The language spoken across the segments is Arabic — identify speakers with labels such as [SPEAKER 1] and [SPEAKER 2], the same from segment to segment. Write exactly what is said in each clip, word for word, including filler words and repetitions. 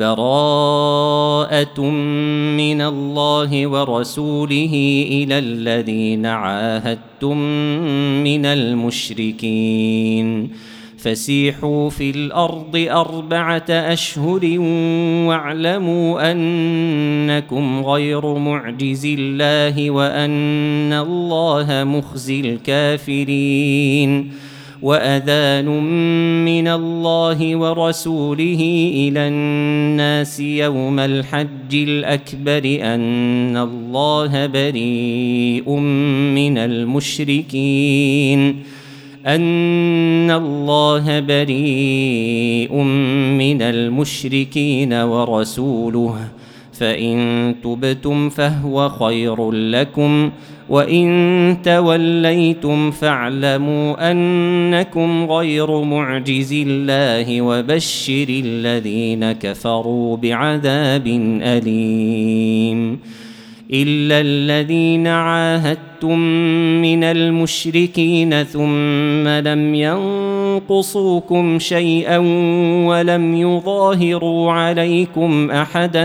[SPEAKER 1] براءة من الله ورسوله إلى الذين عاهدتم من المشركين فسيحوا في الأرض أربعة أشهر واعلموا أنكم غير معجز الله وأن الله مخزي الكافرين وأذان من الله ورسوله إلى الناس يوم الحج الأكبر أن الله بريء من المشركين أن الله بريء من المشركين ورسوله فإن تبتم فهو خير لكم وإن توليتم فاعلموا أنكم غير معجز الله وبشر الذين كفروا بعذاب أليم إلا الذين عاهدتم من المشركين ثم لم ينقصوكم شيئا ولم يظاهروا عليكم أحدا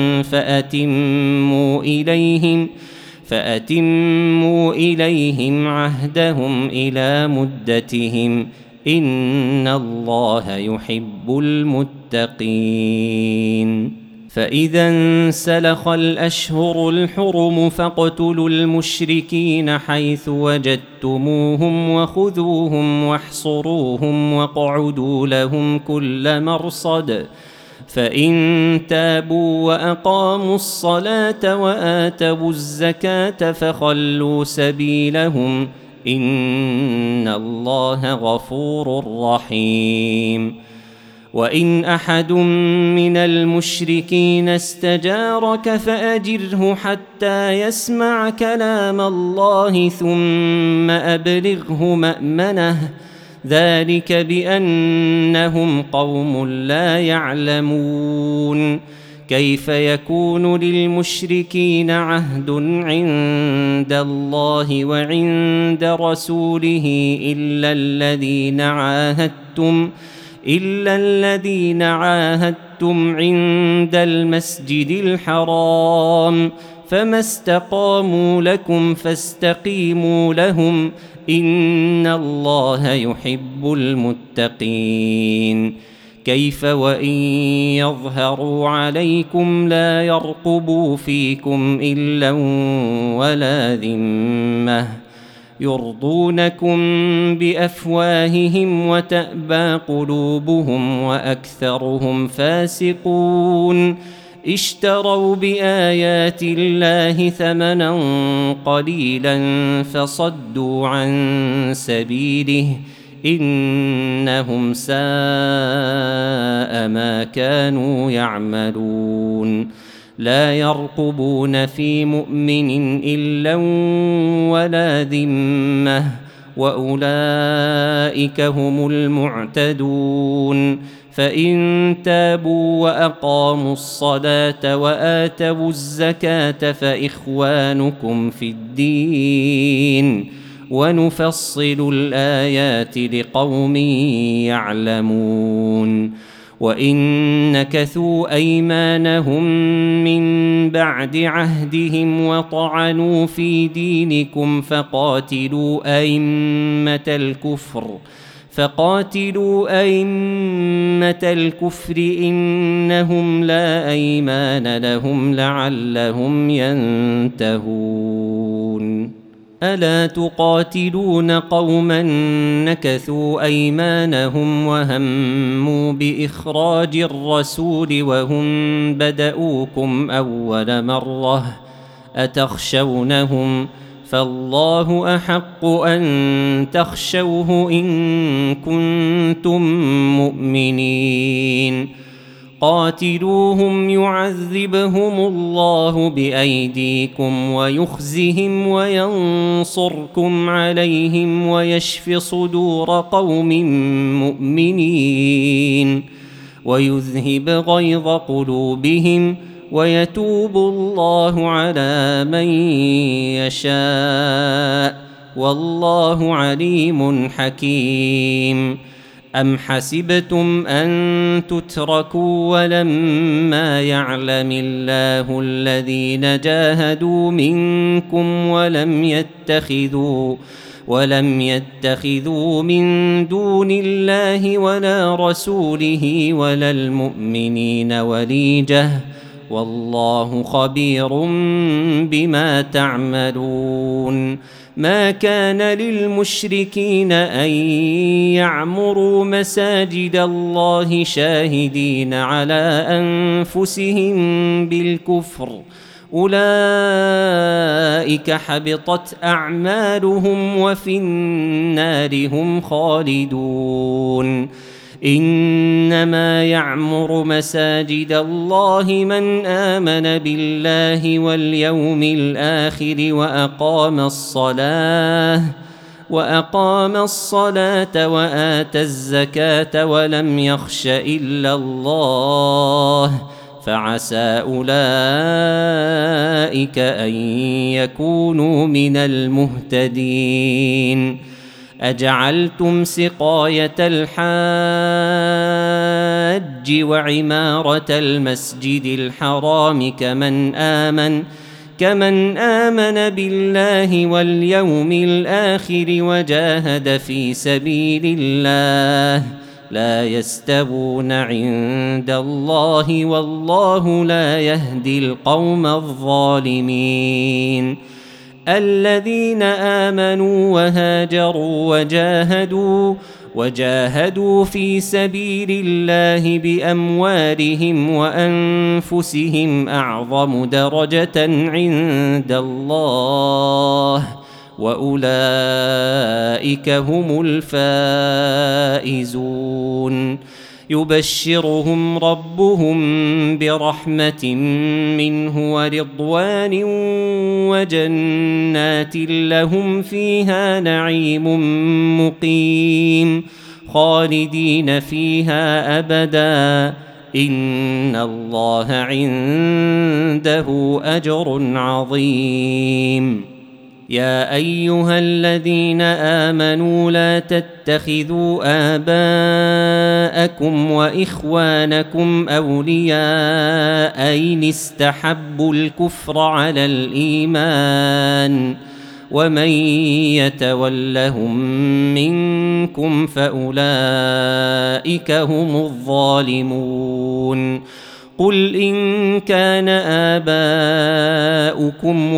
[SPEAKER 1] فأتموا إليهم فأتموا إليهم عهدهم إلى مدتهم إن الله يحب المتقين فإذا انسلخ الأشهر الحرم فاقتلوا المشركين حيث وجدتموهم وخذوهم واحصروهم واقعدوا لهم كل مرصد فإن تابوا وأقاموا الصلاة وآتوا الزكاة فخلوا سبيلهم إن الله غفور رحيم وإن أحد من المشركين استجارك فأجره حتى يسمع كلام الله ثم أبلغه مأمنه ذلك بأنهم قوم لا يعلمون كيف يكون للمشركين عهد عند الله وعند رسوله إلا الذين عاهدتم إلا الذين عاهدتم عند المسجد الحرام فما استقاموا لكم فاستقيموا لهم إن الله يحب المتقين كيف وإن يظهروا عليكم لا يرقبوا فيكم إلا ولا ذمة يرضونكم بأفواههم وتأبى قلوبهم وأكثرهم فاسقون اشتروا بآيات الله ثمنا قليلا فصدوا عن سبيله إنهم ساء ما كانوا يعملون لا يرقبون في مؤمن إلا ولا ذمة وأولئك هم المعتدون فإن تابوا وأقاموا الصلاة وآتوا الزكاة فإخوانكم في الدين ونفصل الآيات لقوم يعلمون وإن نكثوا أيمانهم من بعد عهدهم وطعنوا في دينكم فقاتلوا أئمة الكفر فقاتلوا أئمة الكفر إنهم لا أيمان لهم لعلهم ينتهون ألا تقاتلون قوما نكثوا أيمانهم وهموا بإخراج الرسول وهم بدؤوكم أول مرة أتخشونهم فالله أحق أن تخشوه إن كنتم مؤمنين قاتلوهم يعذبهم الله بأيديكم ويخزهم وينصركم عليهم ويشف صدور قوم مؤمنين ويذهب غيظ قلوبهم ويتوب الله على من يشاء والله عليم حكيم أم حسبتم أن تتركوا ولما يعلم الله الذين جاهدوا منكم ولم يتخذوا ولم يتخذوا من دون الله ولا رسوله ولا المؤمنين وليجة والله خبير بما تعملون. ما كان للمشركين أن يعمروا مساجد الله شاهدين على أنفسهم بالكفر أولئك حبطت أعمالهم وفي النار هم خالدون. إنما يعمر مساجد الله من آمن بالله واليوم الآخر وأقام الصلاة وأقام الصلاة وآتى الزكاة ولم يخش إلا الله فعسى أولئك أن يكونوا من المهتدين. أجعلتم سقاية الحاج وعمارة المسجد الحرام كمن آمن كمن آمن بالله واليوم الآخر وجاهد في سبيل الله لا يستوون عند الله والله لا يهدي القوم الظالمين. الذين آمنوا وهاجروا وجاهدوا وجاهدوا في سبيل الله بأموالهم وأنفسهم أعظم درجة عند الله وأولئك هم الفائزون. يبشرهم ربهم برحمة منه ورضوان وجنات لهم فيها نعيم مقيم خالدين فيها أبدا إن الله عنده أجر عظيم. يا أيها الذين آمنوا لا تتخذوا آباءكم وإخوانكم أولياء إن استحبوا الكفر على الإيمان ومن يتولهم منكم فأولئك هم الظالمون. قل إن كان آباؤكم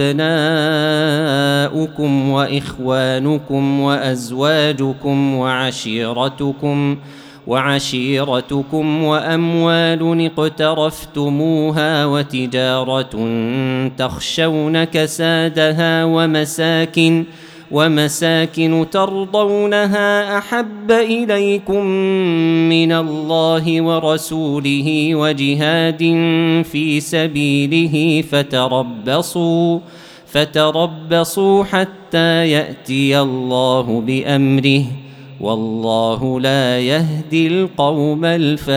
[SPEAKER 1] وأبناؤكم وإخوانكم وأزواجكم وعشيرتكم وعشيرتكم وأموال اقترفتموها وتجارة تخشون كسادها ومساكن ومساكن ترضونها أحب إليكم من الله ورسوله وجهاد في سبيله فتربصوا فتربصوا حتى يأتي الله بأمره والله لا يهدي القوم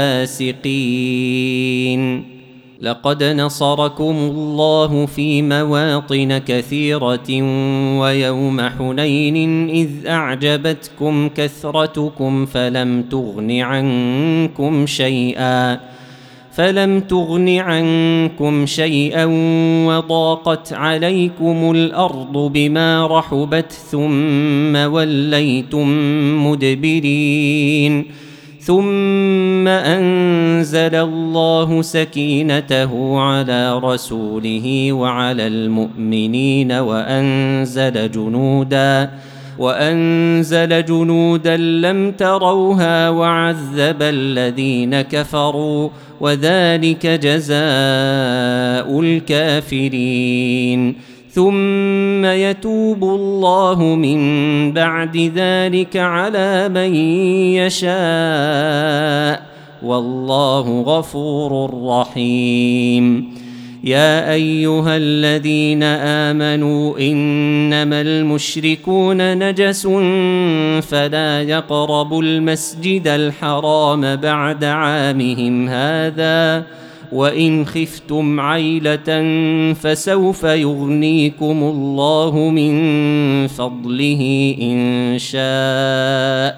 [SPEAKER 1] الفاسقين. لقد نصركم الله في مواطن كثيرة ويوم حنين إذ أعجبتكم كثرتكم فلم تغن عنكم شيئا فلم تغن عنكم شيئا وضاقت عليكم الأرض بما رحبت ثم وليتم مدبرين ثم أنزل الله سكينته على رسوله وعلى المؤمنين وأنزل جنودا وأنزل جنودا لم تروها وعذب الذين كفروا وذلك جزاء الكافرين. ثم يتوب الله من بعد ذلك على من يشاء والله غفور رحيم. يا أيها الذين آمنوا إنما المشركون نجس فلا يقربوا المسجد الحرام بعد عامهم هذا وإن خفتم عيلة فسوف يغنيكم الله من فضله إن شاء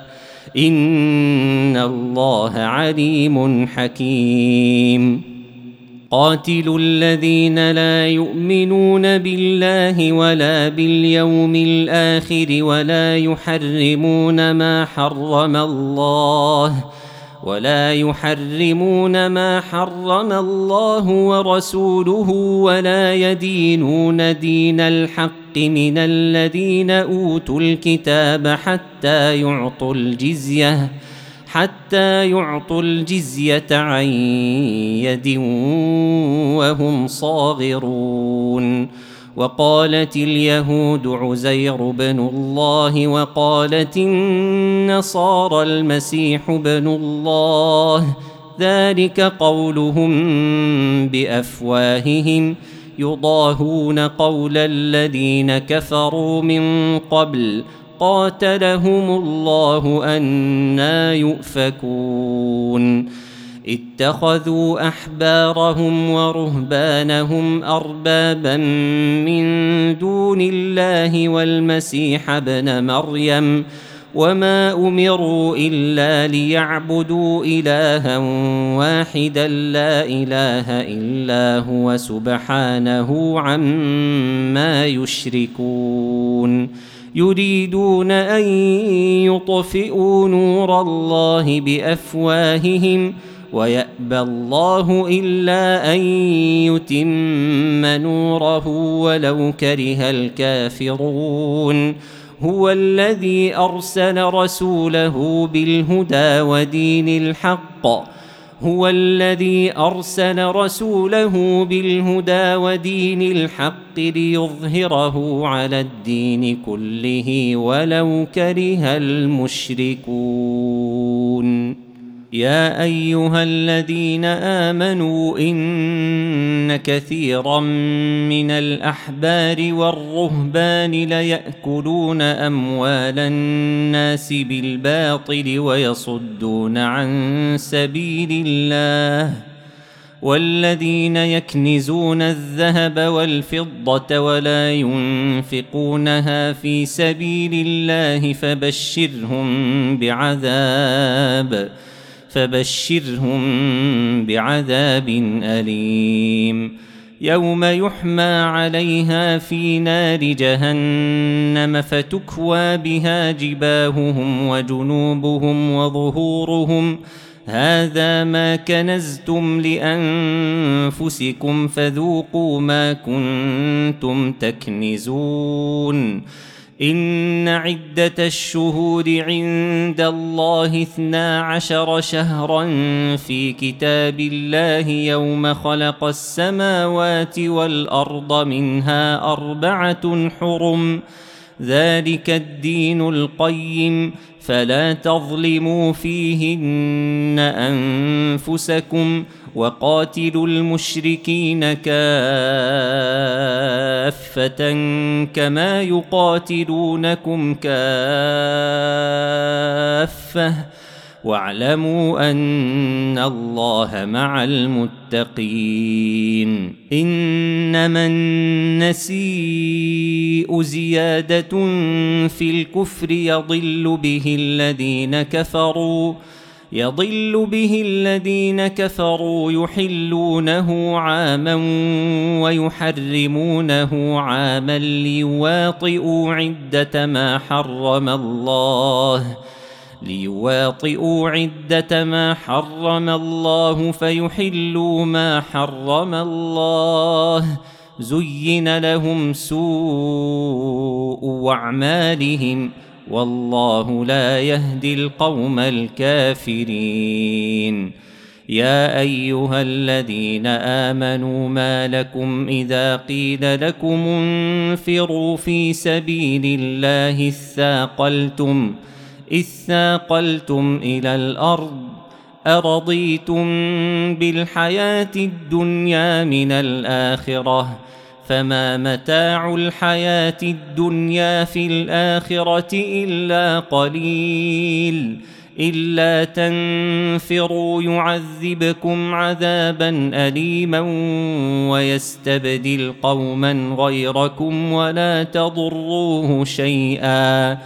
[SPEAKER 1] إن الله عليم حكيم. قاتلوا الذين لا يؤمنون بالله ولا باليوم الآخر ولا يحرمون ما حرم الله ولا يحرمون ما حرم الله ورسوله ولا يدينون دين الحق من الذين أوتوا الكتاب حتى يعطوا الجزية حتى يعطوا الجزية عن يد وهم صاغرون. وقالت اليهود عزير بن الله وقالت النصارى المسيح بن الله، ذلك قولهم بأفواههم يضاهون قول الذين كفروا من قبل قاتلهم الله أنى يؤفكون. اتخذوا أحبارهم ورهبانهم أربابا من دون الله والمسيح ابن مريم وما أمروا إلا ليعبدوا إلها واحدا لا إله إلا هو سبحانه عما يشركون. يريدون أن يطفئوا نور الله بأفواههم ويأبى الله إلا أن يتم نوره ولو كره الكافرون. هو الذي أرسل رسوله بالهدى ودين الحق هو الذي أرسل رسوله بالهدى ودين الحق ليظهره على الدين كله ولو كره المشركون. يا أيها الذين آمنوا إن كثيرا من الأحبار والرهبان ليأكلون أموال الناس بالباطل ويصدون عن سبيل الله، والذين يكنزون الذهب والفضة ولا ينفقونها في سبيل الله فبشرهم بعذاب فبشرهم بعذاب أليم. يوم يحمى عليها في نار جهنم فتكوى بها جباههم وجنوبهم وظهورهم هذا ما كنزتم لأنفسكم فذوقوا ما كنتم تكنزون. إن عدة الشهور عند الله اثنا عشر شهرا في كتاب الله يوم خلق السماوات والأرض منها أربعة حرم ذلك الدين القيم فلا تظلموا فيهن أنفسكم وقاتلوا المشركين كافة كما يقاتلونكم كافة واعلموا أن الله مع المتقين. إنما النسيء زيادة في الكفر يضل به الذين كفروا يضل به الذين كفروا يحلونه عاما ويحرمونه عاما ليواطئوا عدة ما حرم الله ليواطئوا عدة ما حرم الله فيحلوا ما حرم الله. زين لهم سوء أعمالهم والله لا يهدي القوم الكافرين. يا أيها الذين آمنوا ما لكم إذا قيل لكم انفروا في سبيل الله اثاقلتم اثاقلتم إلى الأرض أرضيتم بالحياة الدنيا من الآخرة فما متاع الحياة الدنيا في الآخرة إلا قليل. إلا تنفروا يعذبكم عذابا أليما ويستبدل قوما غيركم ولا تضروه شيئا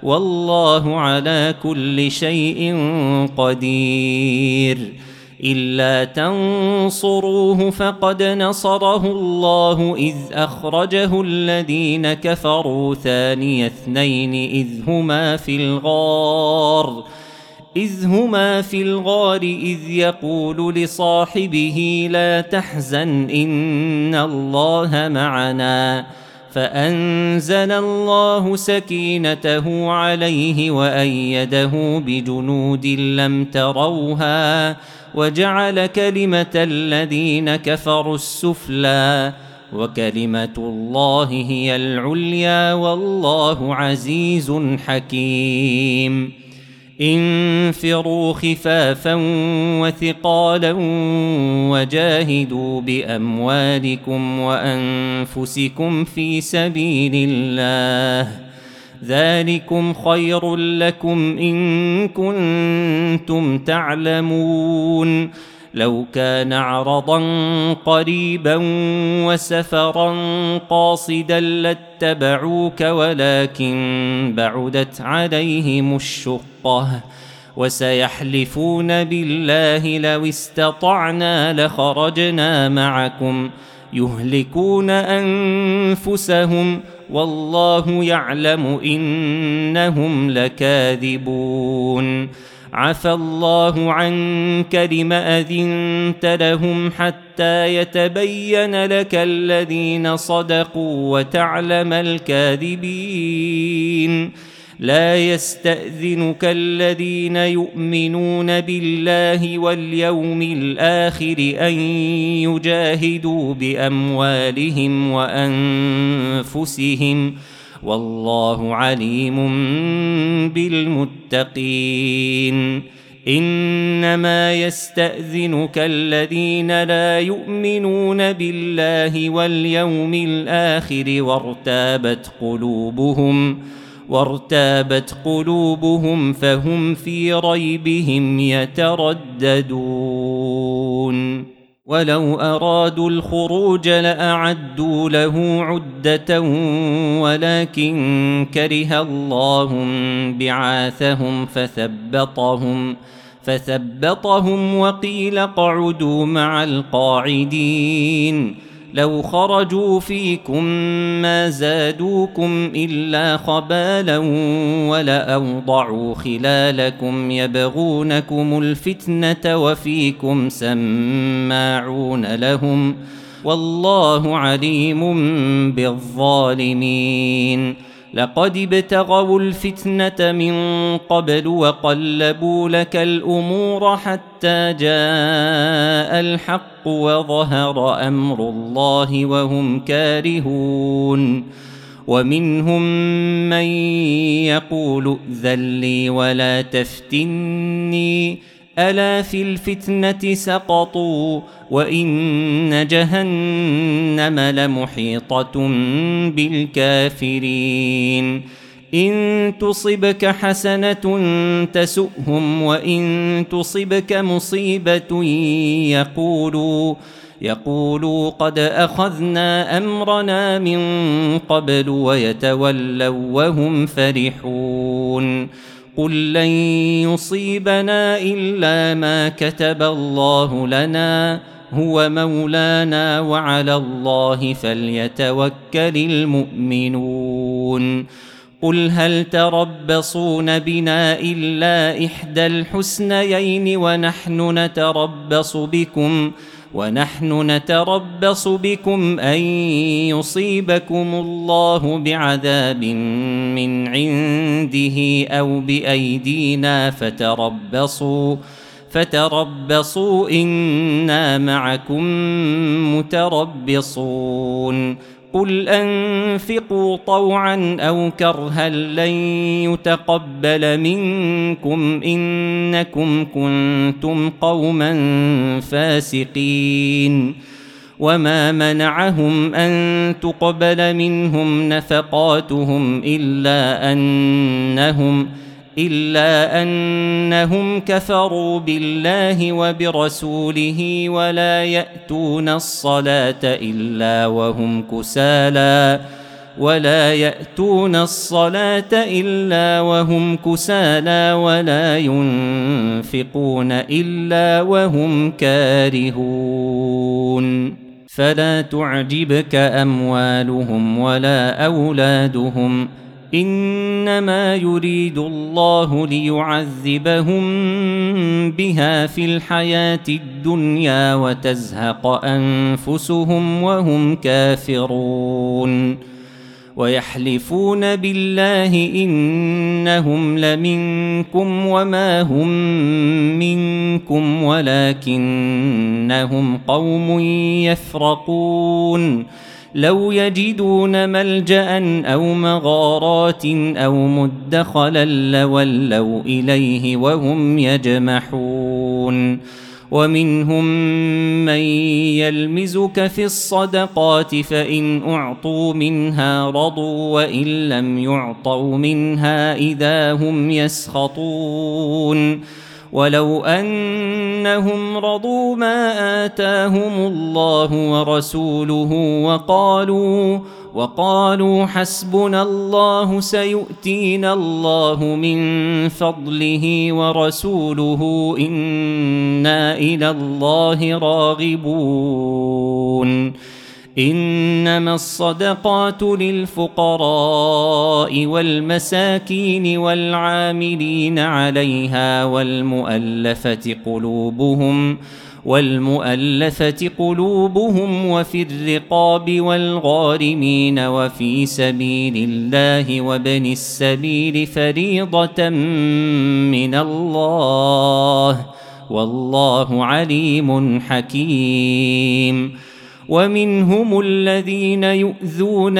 [SPEAKER 1] والله على كل شيء قدير. إلا تنصروه فقد نصره الله إذ أخرجه الذين كفروا ثاني اثنين إذ هما في الغار إذ هما في الغار إذ يقول لصاحبه لا تحزن إن الله معنا فأنزل الله سكينته عليه وأيده بجنود لم تروها وجعل كلمة الذين كفروا السفلى وكلمة الله هي العليا والله عزيز حكيم. انفروا خفافا وثقالا وجاهدوا بأموالكم وأنفسكم في سبيل الله ذلكم خير لكم إن كنتم تعلمون. لو كان عرضا قريبا وسفرا قاصدا لاتبعوك ولكن بعدت عليهم الشقة وسيحلفون بالله لو استطعنا لخرجنا معكم يهلكون أنفسهم والله يعلم إنهم لكاذبون. عفى الله عنك لم أذنت لهم حتى يتبين لك الذين صدقوا وتعلم الكاذبين. لا يستأذنك الذين يؤمنون بالله واليوم الآخر أن يجاهدوا بأموالهم وأنفسهم والله عليم بالمتقين. إنما يستأذنك الذين لا يؤمنون بالله واليوم الآخر وارتابت قلوبهم وارتابت قلوبهم فهم في ريبهم يترددون. ولو أرادوا الخروج لأعدوا له عدة ولكن كره الله بعاثهم فثبطهم فثبطهم وقيل اقعدوا مع القاعدين. لو خرجوا فيكم ما زادوكم إلا خبالا ولأوضعوا خلالكم يبغونكم الفتنة وفيكم سماعون لهم والله عليم بالظالمين. لقد ابتغوا الفتنة من قبل وقلبوا لك الأمور حتى جاء الحق وظهر أمر الله وهم كارهون. ومنهم من يقول ائذن لي ولا تفتني ألا في الفتنة سقطوا وإن جهنم لمحيطة بالكافرين. إن تصبك حسنة تسؤهم وإن تصبك مصيبة يقولوا يقولوا قد أخذنا أمرنا من قبل ويتولوا وهم فرحون. قل لن يصيبنا إلا ما كتب الله لنا هو مولانا وعلى الله فليتوكل المؤمنون. قل هل تربصون بنا إلا إحدى الحسنيين ونحن نتربص بكم ونحن نتربص بكم أن يصيبكم الله بعذاب من عنده أو بأيدينا فتربصوا فتربصوا إنا معكم متربصون. قل أنفقوا طوعا أو كرها لن يتقبل منكم إنكم كنتم قوما فاسقين. وما منعهم أن تقبل منهم نفقاتهم إلا أنهم إلا أنهم كفروا بالله وبرسوله ولا يأتون الصلاة إلا وهم كسالى ولا يأتون الصلاة إلا وهم كسالى ولا ينفقون إلا وهم كارهون فلا تعجبك أموالهم ولا أولادهم إنما يريد الله ليعذبهم بها في الحياة الدنيا وتزهق أنفسهم وهم كافرون ويحلفون بالله إنهم لمنكم وما هم منكم ولكنهم قوم يفرقون لو يجدون ملجأ أو مغارات أو مدخلا لولوا إليه وهم يجمحون ومنهم من يلمزك في الصدقات فإن أعطوا منها رضوا وإن لم يعطوا منها إذا هم يسخطون ولو أنهم رضوا ما آتاهم الله ورسوله وقالوا وقالوا حسبنا الله سيؤتينا الله من فضله ورسوله إنا إلى الله راغبون إنما الصدقات للفقراء والمساكين والعاملين عليها والمؤلفة قلوبهم والمؤلفة قلوبهم وفي الرقاب والغارمين وفي سبيل الله وابن السبيل فريضة من الله والله عليم حكيم ومنهم الذين يؤذون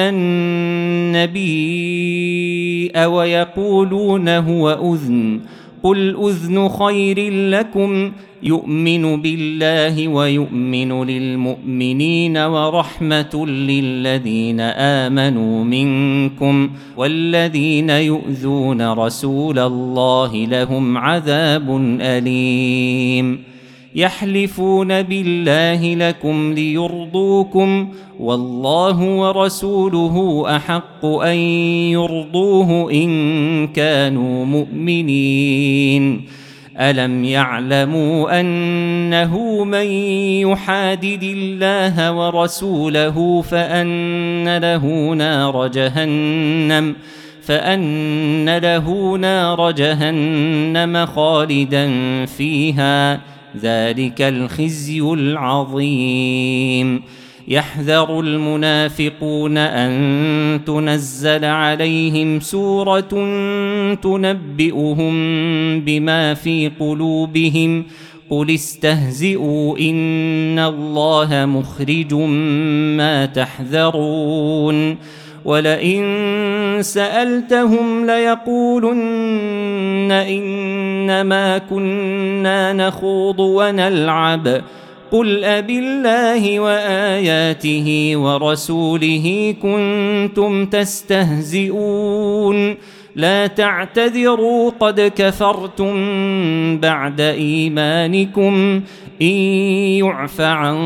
[SPEAKER 1] النبي ويقولون هو أذن قل أذن خير لكم يؤمن بالله ويؤمن للمؤمنين ورحمة للذين آمنوا منكم والذين يؤذون رسول الله لهم عذاب أليم يحلفون بالله لكم ليرضوكم والله ورسوله أحق أن يرضوه إن كانوا مؤمنين ألم يعلموا أنه من يحادد الله ورسوله فأن له نار جهنم فأن له نار جهنم خالدا فيها ذلك الخزي العظيم يحذر المنافقون أن تنزل عليهم سورة تنبئهم بما في قلوبهم قل استهزئوا إن الله مخرج ما تحذرون ولئن سألتهم ليقولن إنما كنا نخوض ونلعب قل أبالله وآياته ورسوله كنتم تستهزئون لا تعتذروا قد كفرتم بعد إيمانكم إن يعف عن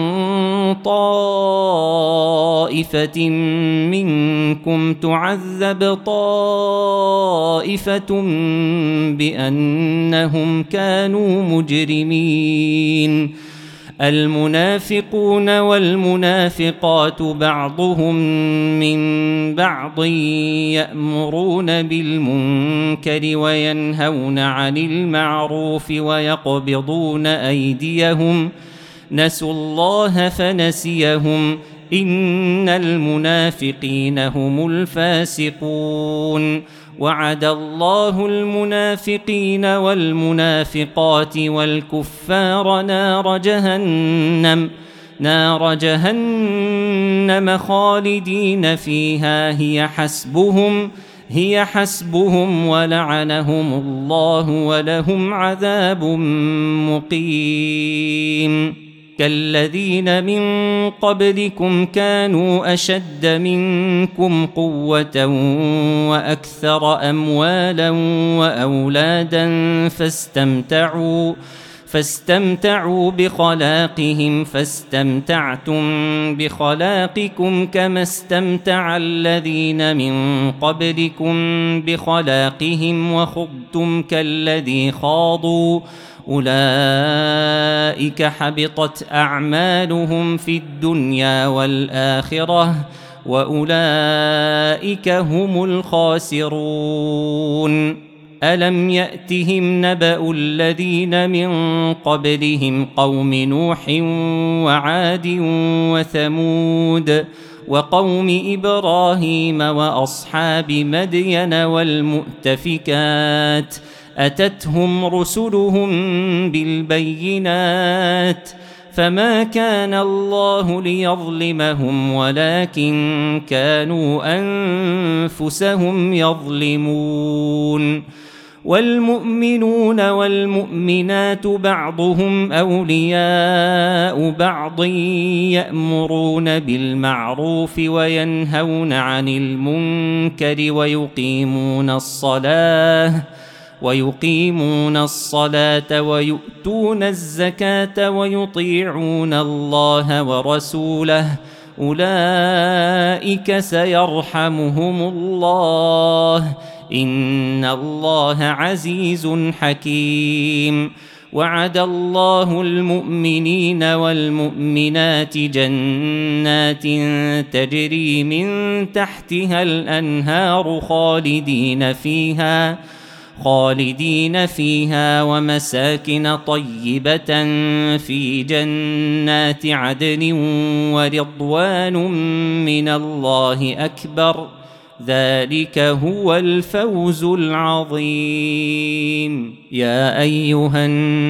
[SPEAKER 1] طائفة منكم تعذب طائفة بأنهم كانوا مجرمين المنافقون والمنافقات بعضهم من بعض يأمرون بالمنكر وينهون عن المعروف ويقبضون أيديهم نسوا الله فنسيهم إن المنافقين هم الفاسقون وعد الله المنافقين والمنافقات والكفار نار جهنم نار جهنم خالدين فيها هي حسبهم هي حسبهم ولعنهم الله ولهم عذاب مقيم كالذين من قبلكم كانوا أشد منكم قوة وأكثر أموالا وأولادا فاستمتعوا فاستمتعوا بخلاقهم فاستمتعتم بخلاقكم كما استمتع الذين من قبلكم بخلاقهم وخضتم كالذي خاضوا أولئك حبطت أعمالهم في الدنيا والآخرة وأولئك هم الخاسرون. ألم يأتهم نبأ الذين من قبلهم قوم نوح وعاد وثمود وقوم إبراهيم وأصحاب مدين والمؤتفكات أتتهم رسلهم بالبينات فما كان الله ليظلمهم ولكن كانوا أنفسهم يظلمون. والمؤمنون والمؤمنات بعضهم أولياء بعض يأمرون بالمعروف وينهون عن المنكر ويقيمون الصلاة ويقيمون الصلاة ويؤتون الزكاة ويطيعون الله ورسوله أولئك سيرحمهم الله إن الله عزيز حكيم. وعد الله المؤمنين والمؤمنات جنات تجري من تحتها الأنهار خالدين فيها خالدين فيها ومساكن طيبة في جنات عدن ورضوان من الله أكبر ذلك هو الفوز العظيم. يا أيها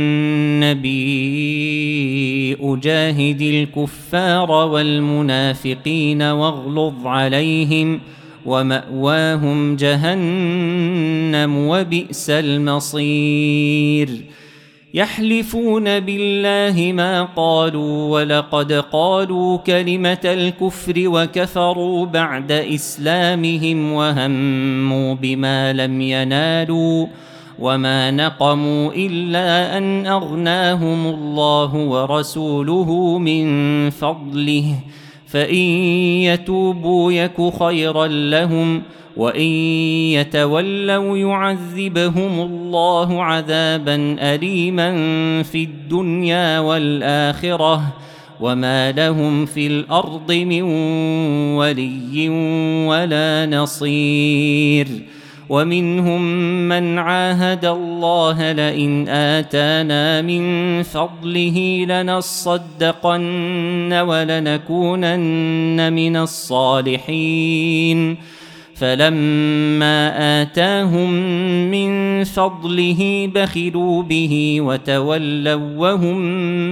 [SPEAKER 1] النبي أجاهد الكفار والمنافقين واغلظ عليهم ومأواهم جهنم وبئس المصير. يحلفون بالله ما قالوا ولقد قالوا كلمة الكفر وكفروا بعد إسلامهم وهموا بما لم ينالوا وما نقموا إلا أن أغناهم الله ورسوله من فضله فإن يتوبوا يك خيرا لهم وإن يتولوا يعذبهم الله عذابا أليما في الدنيا والآخرة وما لهم في الأرض من ولي ولا نصير. ومنهم من عاهد الله لئن آتانا من فضله لنصدقن ولنكونن من الصالحين فلما آتاهم من فضله بخلوا به وتولوا وهم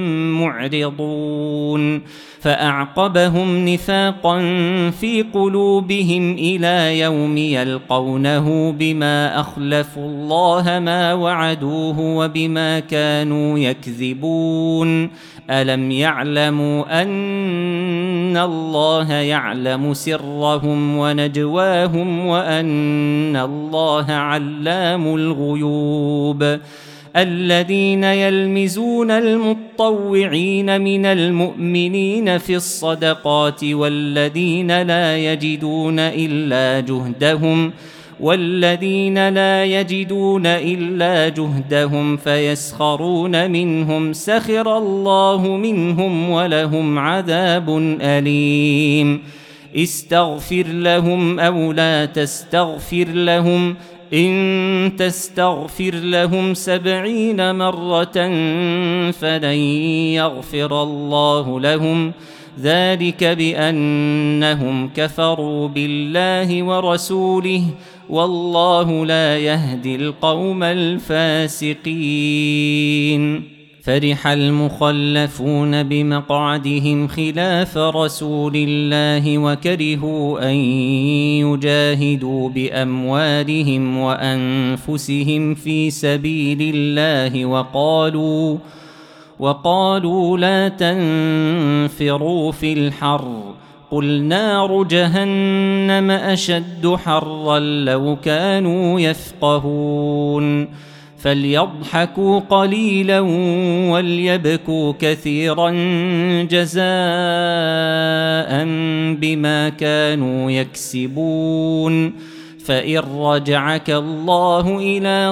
[SPEAKER 1] معرضون. فأعقبهم نفاقا في قلوبهم إلى يوم يلقونه بما أخلفوا الله ما وعدوه وبما كانوا يكذبون. ألم يعلموا أن الله يعلم سرهم ونجواهم وأن الله علام الغيوب. الذين يلمزون المطوعين من المؤمنين في الصدقات والذين لا يجدون إلا جهدهم والذين لا يجدون إلا جهدهم فيسخرون منهم سخر الله منهم ولهم عذاب أليم. استغفر لهم أو لا تستغفر لهم إن تستغفر لهم سبعين مرة فلن يغفر الله لهم ذلك بأنهم كفروا بالله ورسوله والله لا يهدي القوم الفاسقين. فرح المخلفون بمقعدهم خلاف رسول الله وكرهوا أن يجاهدوا بأموالهم وأنفسهم في سبيل الله وقالوا وقالوا لا تنفروا في الحر قل نار جهنم أشد حرا لو كانوا يفقهون. فليضحكوا قليلا وليبكوا كثيرا جزاء بما كانوا يكسبون. فإن رجعك الله إلى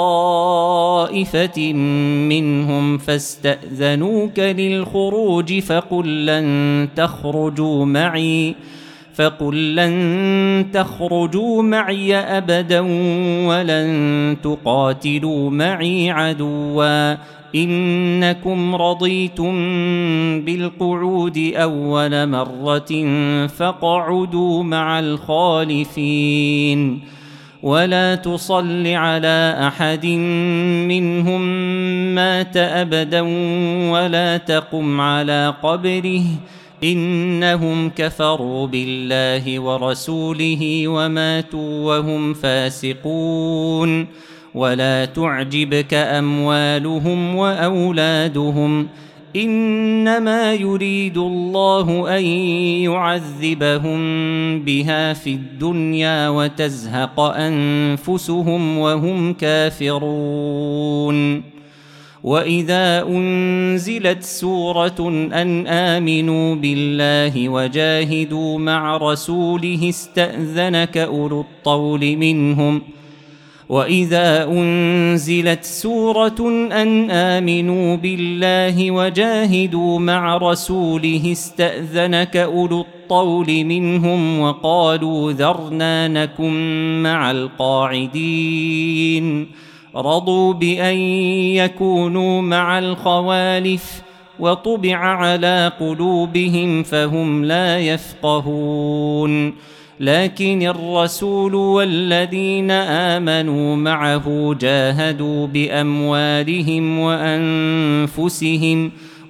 [SPEAKER 1] طائفة منهم فاستأذنوك للخروج فقل لن تخرجوا معي فقل لن تخرجوا معي أبدا ولن تقاتلوا معي عدوا إنكم رضيتم بالقعود أول مرة فاقعدوا مع الخالفين ولا تصل على أحد منهم مات أبدا ولا تقم على قبره إنهم كفروا بالله ورسوله وماتوا وهم فاسقون. ولا تعجبك أموالهم وأولادهم إنما يريد الله أن يعذبهم بها في الدنيا وتزهق أنفسهم وهم كافرون. وإذا أنزلت سورة أن آمنوا بالله وجاهدوا مع رسوله استأذنك أولو الطول منهم وإذا أنزلت سورة أن آمنوا بالله وجاهدوا مع رسوله استأذنك أولو الطول منهم وقالوا ذرنا نكن مع القاعدين رضوا بأن يكونوا مع الخوالف وطبع على قلوبهم فهم لا يفقهون. لكن الرسول والذين آمنوا معه جاهدوا بأموالهم وأنفسهم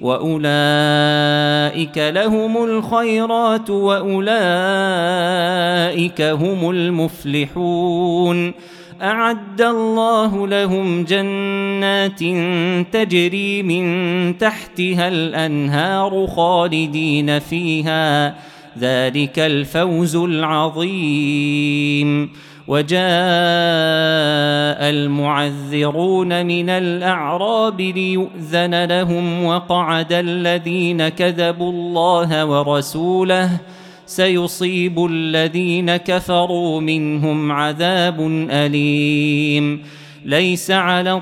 [SPEAKER 1] وأولئك لهم الخيرات وأولئك هم المفلحون. أعد الله لهم جنات تجري من تحتها الأنهار خالدين فيها ذلك الفوز العظيم. وجاء المعذرون من الأعراب ليؤذن لهم وقعد الذين كذبوا الله ورسوله سيصيب الذين كفروا منهم عذاب أليم. ليس على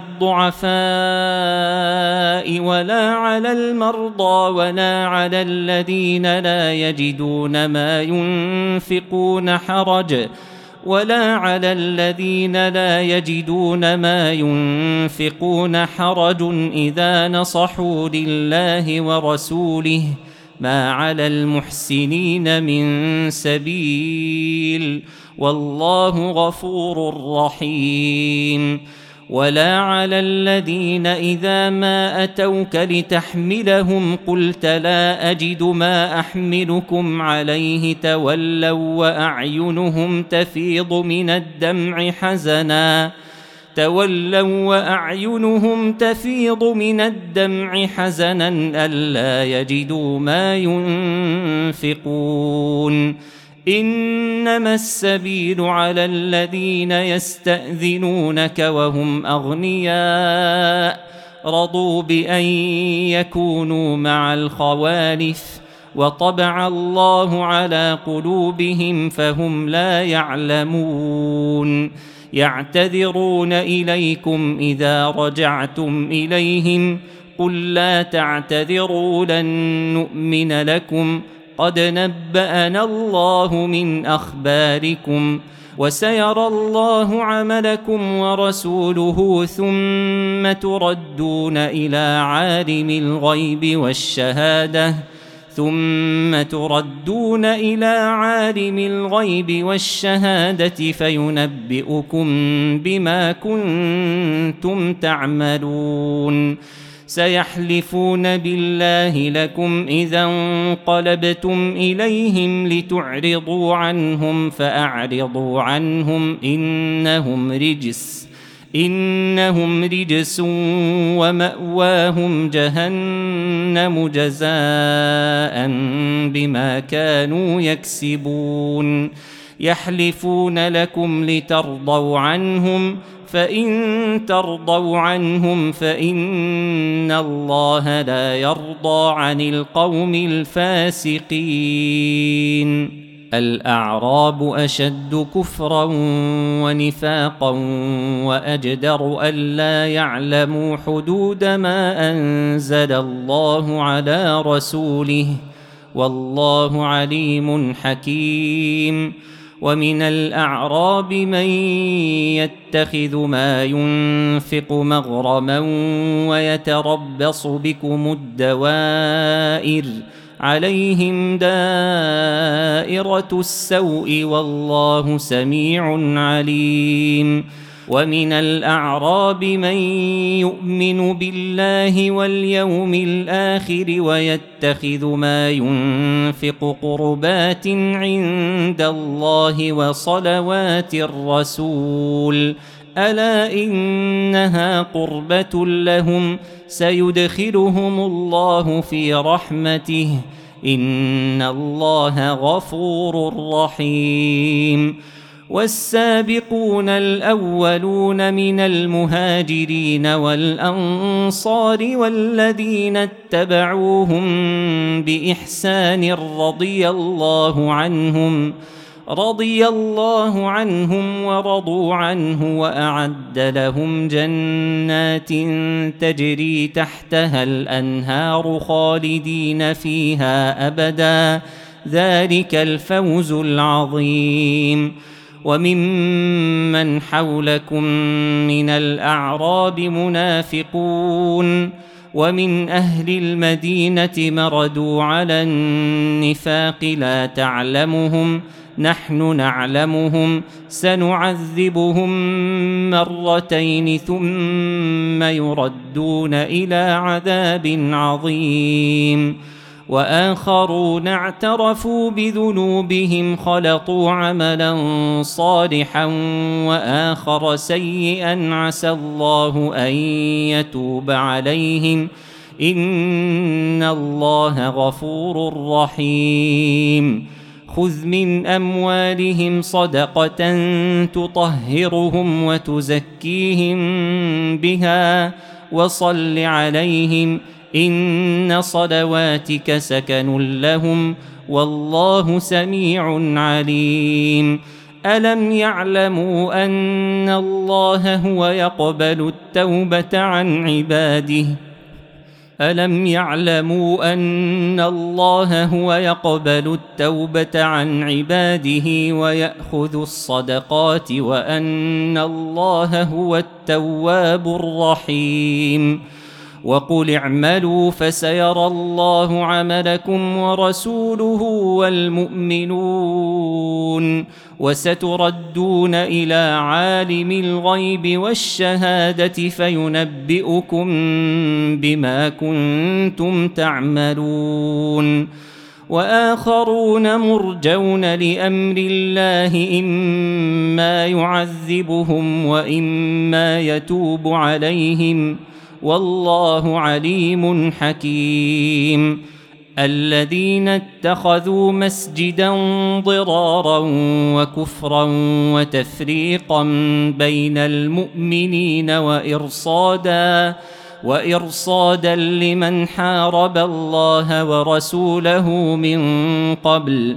[SPEAKER 1] الضعفاء ولا على المرضى ولا على الذين لا يجدون ما ينفقون حرج ولا على الذين لا يجدون ما ينفقون حرج إذا نصحوا لله ورسوله ما على المحسنين من سبيل والله غفور رحيم. ولا على الذين إذا ما أتوك لتحملهم قلت لا أجد ما أحملكم عليه تولوا وأعينهم تفيض من الدمع حزنا تولوا وأعينهم تفيض من الدمع حزنا ألا يجدوا ما ينفقون. إنما السبيل على الذين يستأذنونك وهم أغنياء رضوا بأن يكونوا مع الخوالف وطبع الله على قلوبهم فهم لا يعلمون. يعتذرون إليكم إذا رجعتم إليهم قل لا تعتذروا لن نؤمن لكم قد نبأنا الله من أخباركم وسيرى الله عملكم ورسوله ثم تردون إلى عالم الغيب والشهادة ثم تردون إلى عالم الغيب والشهادة فينبئكم بما كنتم تعملون. سيحلفون بالله لكم إذا انقلبتم إليهم لتعرضوا عنهم فأعرضوا عنهم إنهم رجس إنهم رجس ومأواهم جهنم جزاء بما كانوا يكسبون. يحلفون لكم لترضوا عنهم فإن ترضوا عنهم فإن الله لا يرضى عن القوم الفاسقين. الأعراب أشد كفرا ونفاقا وأجدر ألا يعلموا حدود ما أنزل الله على رسوله والله عليم حكيم. ومن الأعراب من يتخذ ما ينفق مغرما ويتربص بكم الدوائر عليهم دائرة السوء والله سميع عليم. ومن الأعراب من يؤمن بالله واليوم الآخر ويتخذ ما ينفق قربات عند الله وصلوات الرسول ألا إنها قربة لهم سيدخلهم الله في رحمته إن الله غفور رحيم. والسابقون الأولون من المهاجرين والأنصار والذين اتبعوهم بإحسان رضي الله عنهم رضي الله عنهم ورضوا عنه وأعد لهم جنات تجري تحتها الأنهار خالدين فيها أبدا ذلك الفوز العظيم. وممن حولكم من الأعراب منافقون ومن أهل المدينة مردوا على النفاق لا تعلمهم نحن نعلمهم سنعذبهم مرتين ثم يردون إلى عذاب عظيم. وآخرون اعترفوا بذنوبهم خلطوا عملا صالحا وآخر سيئا عسى الله أن يتوب عليهم إن الله غفور رحيم. خذ من أموالهم صدقة تطهرهم وتزكيهم بها وصل عليهم إن صلواتك سكن لهم والله سميع عليم. ألم يعلموا أن الله هو يقبل التوبة عن عباده ألم يعلموا أن الله هو يقبل التوبة عن عباده ويأخذ الصدقات وأن الله هو التواب الرحيم. وقل اعملوا فسيرى الله عملكم ورسوله والمؤمنون وستردون إلى عالم الغيب والشهادة فينبئكم بما كنتم تعملون. وآخرون مرجون لأمر الله إما يعذبهم وإما يتوب عليهم والله عليم حكيم. الذين اتخذوا مسجدا ضرارا وكفرا وتفريقا بين المؤمنين وإرصادا وإرصادا لمن حارب الله ورسوله من قبل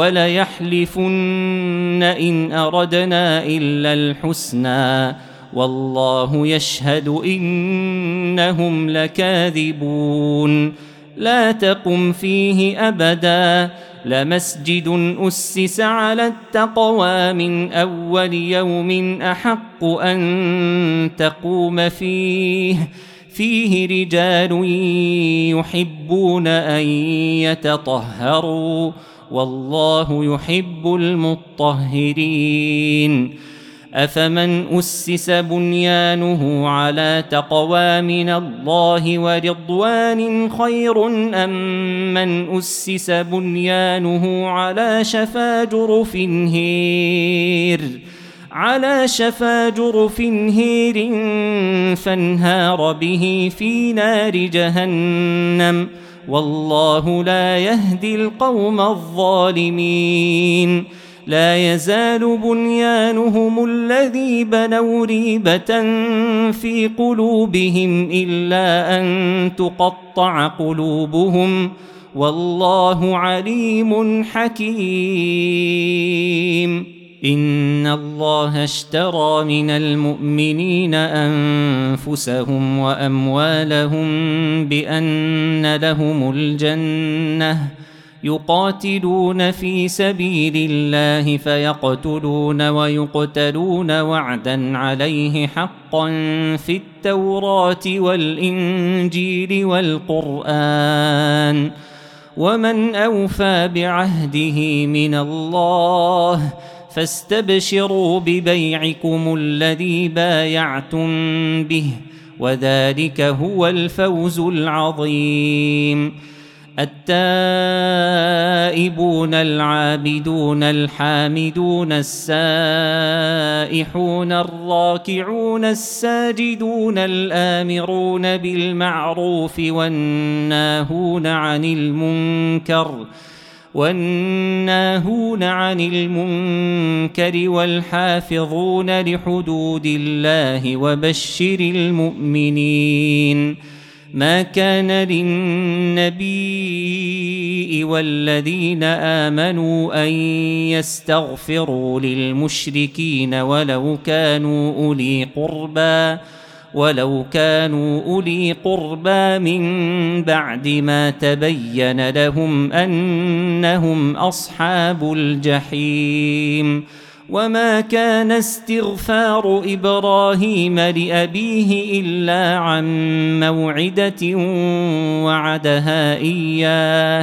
[SPEAKER 1] وليحلفن إن أردنا إلا الحسنى والله يشهد إنهم لكاذبون. لا تقم فيه أبدا لمسجد أسس على التقوى من أول يوم أحق أن تقوم فيه فيه رجال يحبون أن يتطهروا والله يحب المطهرين. أفمن أسس بنيانه على تقوى من الله ورضوان خير أم من أسس بنيانه على شفا جرف هير على شفا جرف هير فانهار به في نار جهنم والله لا يهدي القوم الظالمين. لا يزال بنيانهم الذي بنوا ريبة في قلوبهم إلا أن تقطع قلوبهم والله عليم حكيم. إن الله اشترى من المؤمنين أنفسهم وأموالهم بأن لهم الجنة يقاتلون في سبيل الله فيقتلون ويقتلون وعدا عليه حقا في التوراة والإنجيل والقرآن ومن أوفى بعهده من الله فاستبشروا ببيعكم الذي بايعتم به وذلك هو الفوز العظيم. التائبون العابدون الحامدون السائحون الراكعون الساجدون الآمرون بالمعروف والناهون عن المنكر والناهون عن المنكر والحافظون لحدود الله وبشر المؤمنين. ما كان للنبي والذين آمنوا أن يستغفروا للمشركين ولو كانوا أولي قربى ولو كانوا أولي قربى من بعد ما تبين لهم أنهم أصحاب الجحيم. وما كان استغفار إبراهيم لأبيه إلا عن موعدة وعدها إياه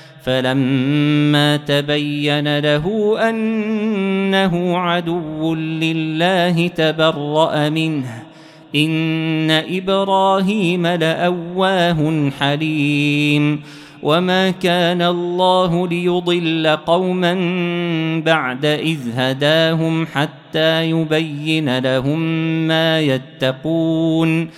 [SPEAKER 1] فلما تبين له أنه عدو لله تبرأ منه إن إبراهيم لأواه حليم. وما كان الله ليضل قوما بعد إذ هداهم حتى يبين لهم ما يتقون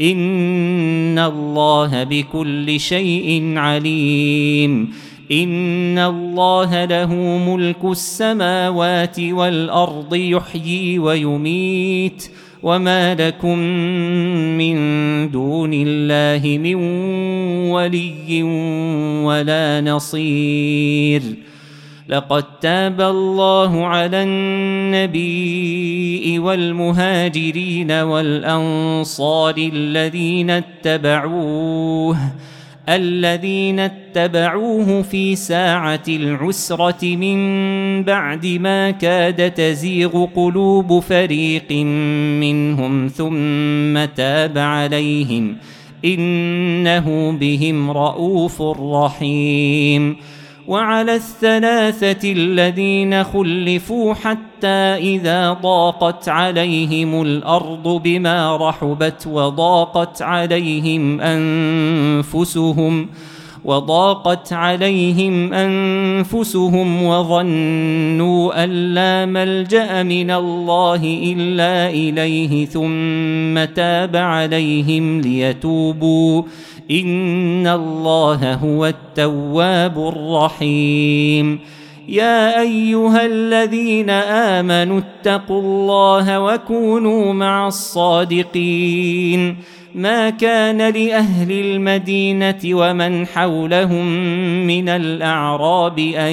[SPEAKER 1] إن الله بكل شيء عليم. إن الله له ملك السماوات والأرض يحيي ويميت وما لكم من دون الله من ولي ولا نصير. لقد تاب الله على النبي والمهاجرين والأنصار الذين اتبعوه الذين اتبعوه في ساعة العسرة من بعد ما كاد تزيغ قلوب فريق منهم ثم تاب عليهم إنه بهم رءوف رحيم. وعلى الثلاثة الذين خلفوا حتى إذا ضاقت عليهم الأرض بما رحبت وضاقت عليهم أنفسهم وضاقت عليهم أنفسهم وظنوا أن لا ملجأ من الله إلا إليه ثم تاب عليهم ليتوبوا إن الله هو التواب الرحيم. يا أيها الذين آمنوا اتقوا الله وكونوا مع الصادقين. ما كان لأهل المدينة ومن حولهم من الأعراب أن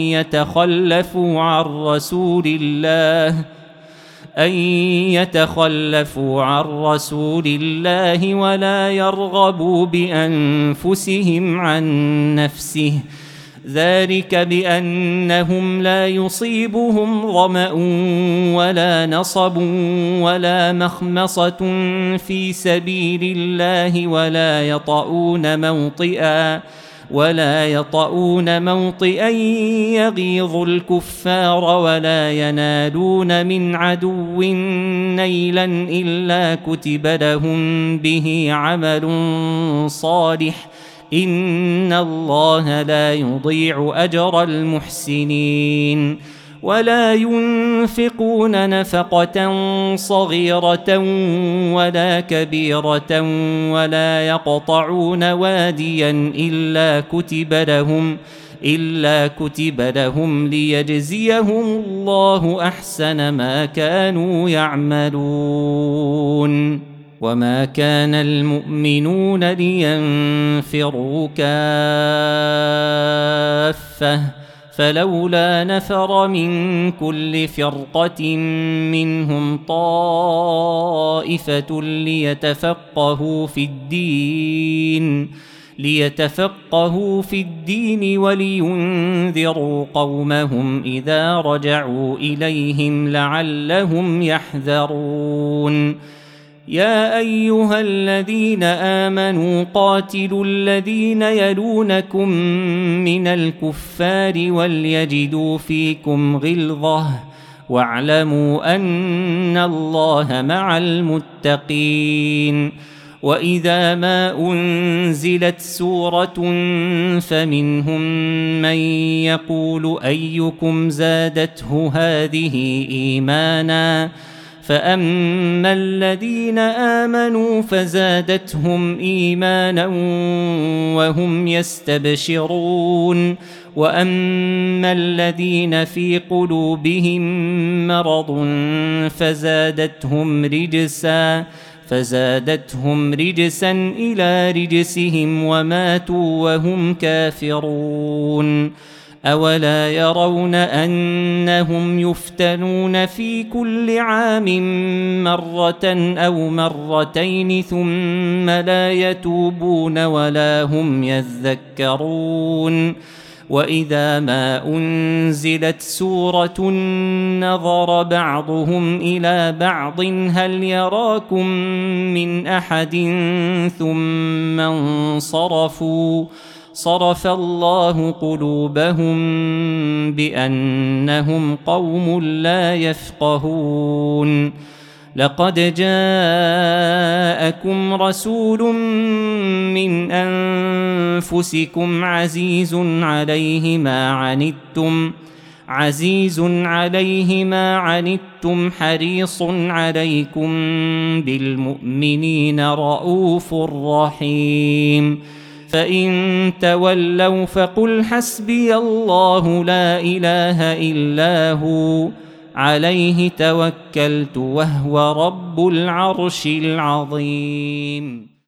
[SPEAKER 1] يتخلفوا عن رسول الله أن يتخلفوا عن رسول الله ولا يرغبوا بأنفسهم عن نفسه ذلك بأنهم لا يصيبهم ظمأ ولا نصب ولا مخمصة في سبيل الله ولا يطؤون موطئا ولا يطؤون موطئا يغيظ الكفار ولا ينالون من عدو نيلا إلا كتب لهم به عمل صالح إن الله لا يضيع أجر المحسنين. ولا ينفقون نفقة صغيرة ولا كبيرة ولا يقطعون واديا إلا كتب لهم إلا كتب لهم ليجزيهم الله أحسن ما كانوا يعملون. وما كان المؤمنون لينفروا كافة فلولا نفر من كل فرقة منهم طائفة ليتفقهوا في الدين ليتفقهوا في الدين ولينذروا قومهم إذا رجعوا إليهم لعلهم يحذرون. يا أيها الذين آمنوا قاتلوا الذين يلونكم من الكفار وليجدوا فيكم غلظة واعلموا أن الله مع المتقين. وإذا ما أنزلت سورة فمنهم من يقول أيكم زادته هذه إيمانا فأما الذين آمنوا فزادتهم إيمانا وهم يستبشرون وأما الذين في قلوبهم مرض فزادتهم رجسا فزادتهم رجسا إلى رجسهم وماتوا وهم كافرون. أولا يرون أنهم يفتنون في كل عام مرة أو مرتين ثم لا يتوبون ولا هم يذكرون. وإذا ما أنزلت سورة نظر بعضهم إلى بعض هل يراكم من أحد ثم انصرفوا صرف الله قلوبهم بأنهم قوم لا يفقهون. لقد جاءكم رسول من أنفسكم عزيز عليه ما عنتم عزيز عليه ما عنتم حريص عليكم بالمؤمنين رؤوف رحيم. فإن تولوا فقل حسبي الله لا إله إلا هو عليه توكلت وهو رب العرش العظيم.